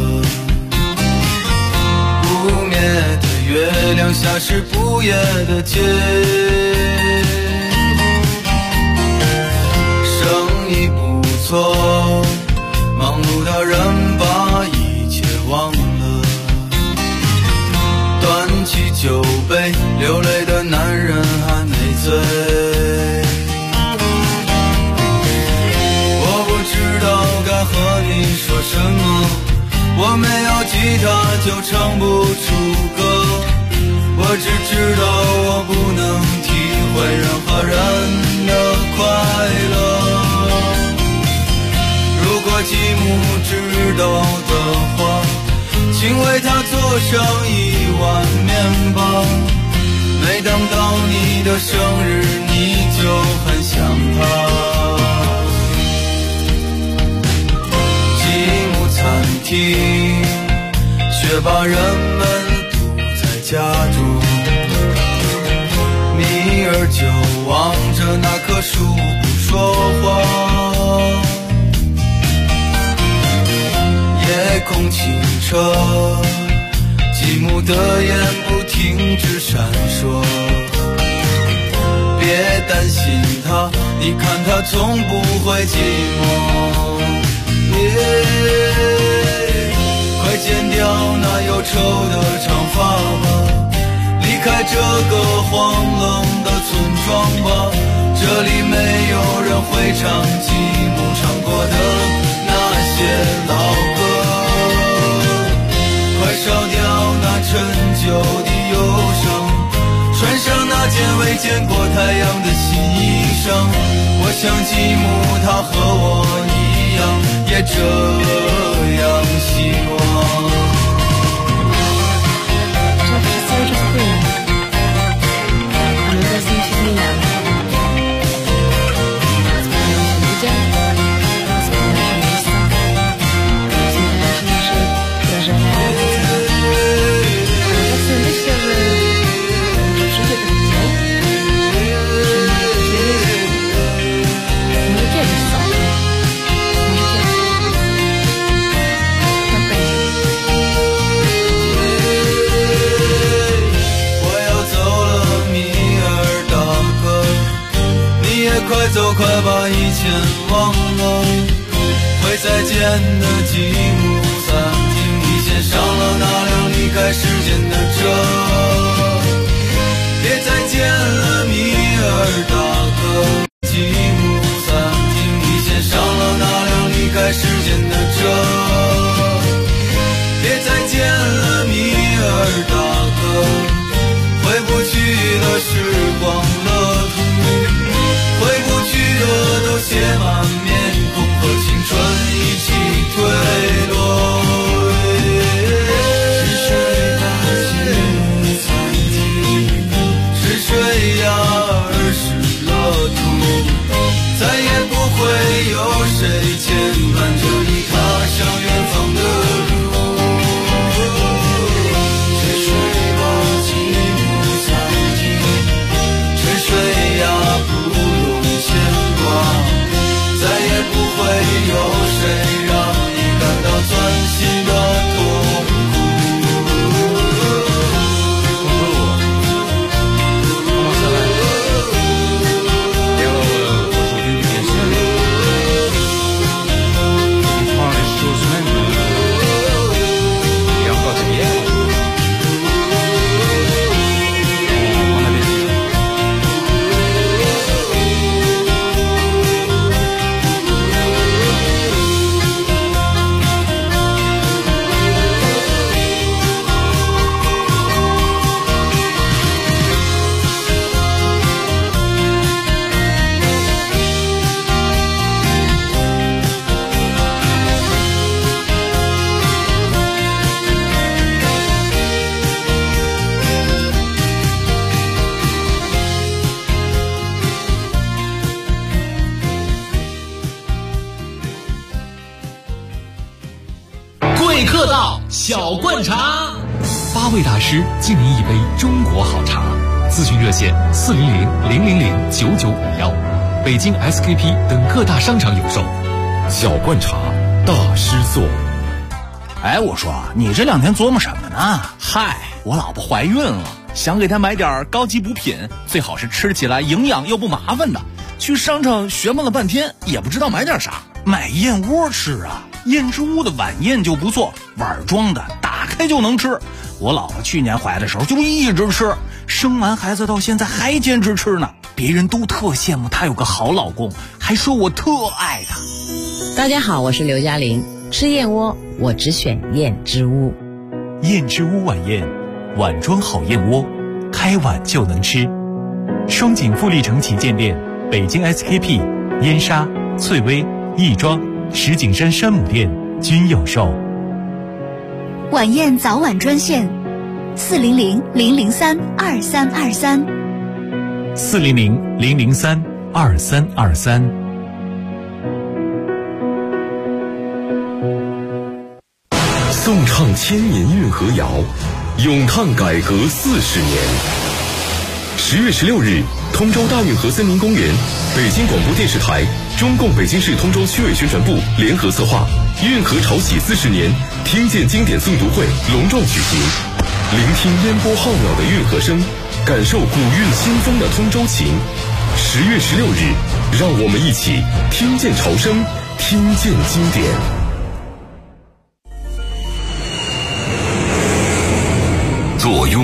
不灭的月亮下是不夜的街，生意不错，忙碌的人把一切忘了，端起酒杯，流泪的男人还没醉。和你说什么？我没有吉他就唱不出歌，我只知道我不能体会任何人的快乐。如果继母知道的话，请为他做上1碗面包。每当到你的生日，你就很想他。餐厅，却把人们堵在家中。米儿就望着那棵树不说话。夜空清澈，继母的眼不停止闪烁。别担心他，你看他从不会寂寞。快剪掉那忧愁的长发吧，离开这个荒冷的村庄吧，这里没有人会唱继母唱过的那些老歌。快烧掉那陈旧的忧伤，穿上那件未见过太阳的新衣裳。我想继母她和我一样，也这样希望。 快把以前忘了，会再见的积木暂停，你先上了那辆离开时间的车。别再见了米尔大哥，积木暂停，你先上了那辆离开时间的车。别再见了米尔大哥，回不去的时光乐土，回不去的都写满面孔，和青春一起坠落。是谁把积木藏进，是谁呀儿时乐土，再也不会有谁牵绊着你踏向远方的路。有谁让你感到钻心的痛苦小灌茶，8位大师敬您一杯中国好茶。咨询热线400-000-9951，北京 SKP 等各大商场有售。 小灌茶，大师做。 哎，我说你这2天琢磨什么呢？嗨，我老婆怀孕了，想给她买点高级补品，最好是吃起来营养又不麻烦的。去商场询问了半天，也不知道买点啥。买燕窝吃啊，燕之屋的晚宴就不错，碗装的，打开就能吃。我老婆去年怀的时候就一直吃，生完孩子到现在还坚持吃呢。别人都特羡慕她有个好老公，还说我特爱她。 大家好，我是刘嘉玲。吃燕窝我只选燕之屋。 燕之屋晚宴，碗装好燕窝，开碗就能吃。双井富力城旗舰店、北京 SKP、燕莎、翠微、亦庄、石景山山姆店均有售。 晚宴早晚专线400-003-2323 400-003-2323。 颂唱千年运河谣，咏叹改革40年。10月16日，通州大运河森林公园，北京广播电视台、中共北京市通州区委宣传部联合策划运河潮起40年听见经典诵读会隆壮举行，聆听烟波浩渺的运河声，感受古韵新风的通州情。10月16日，让我们一起听见潮声，听见经典。坐拥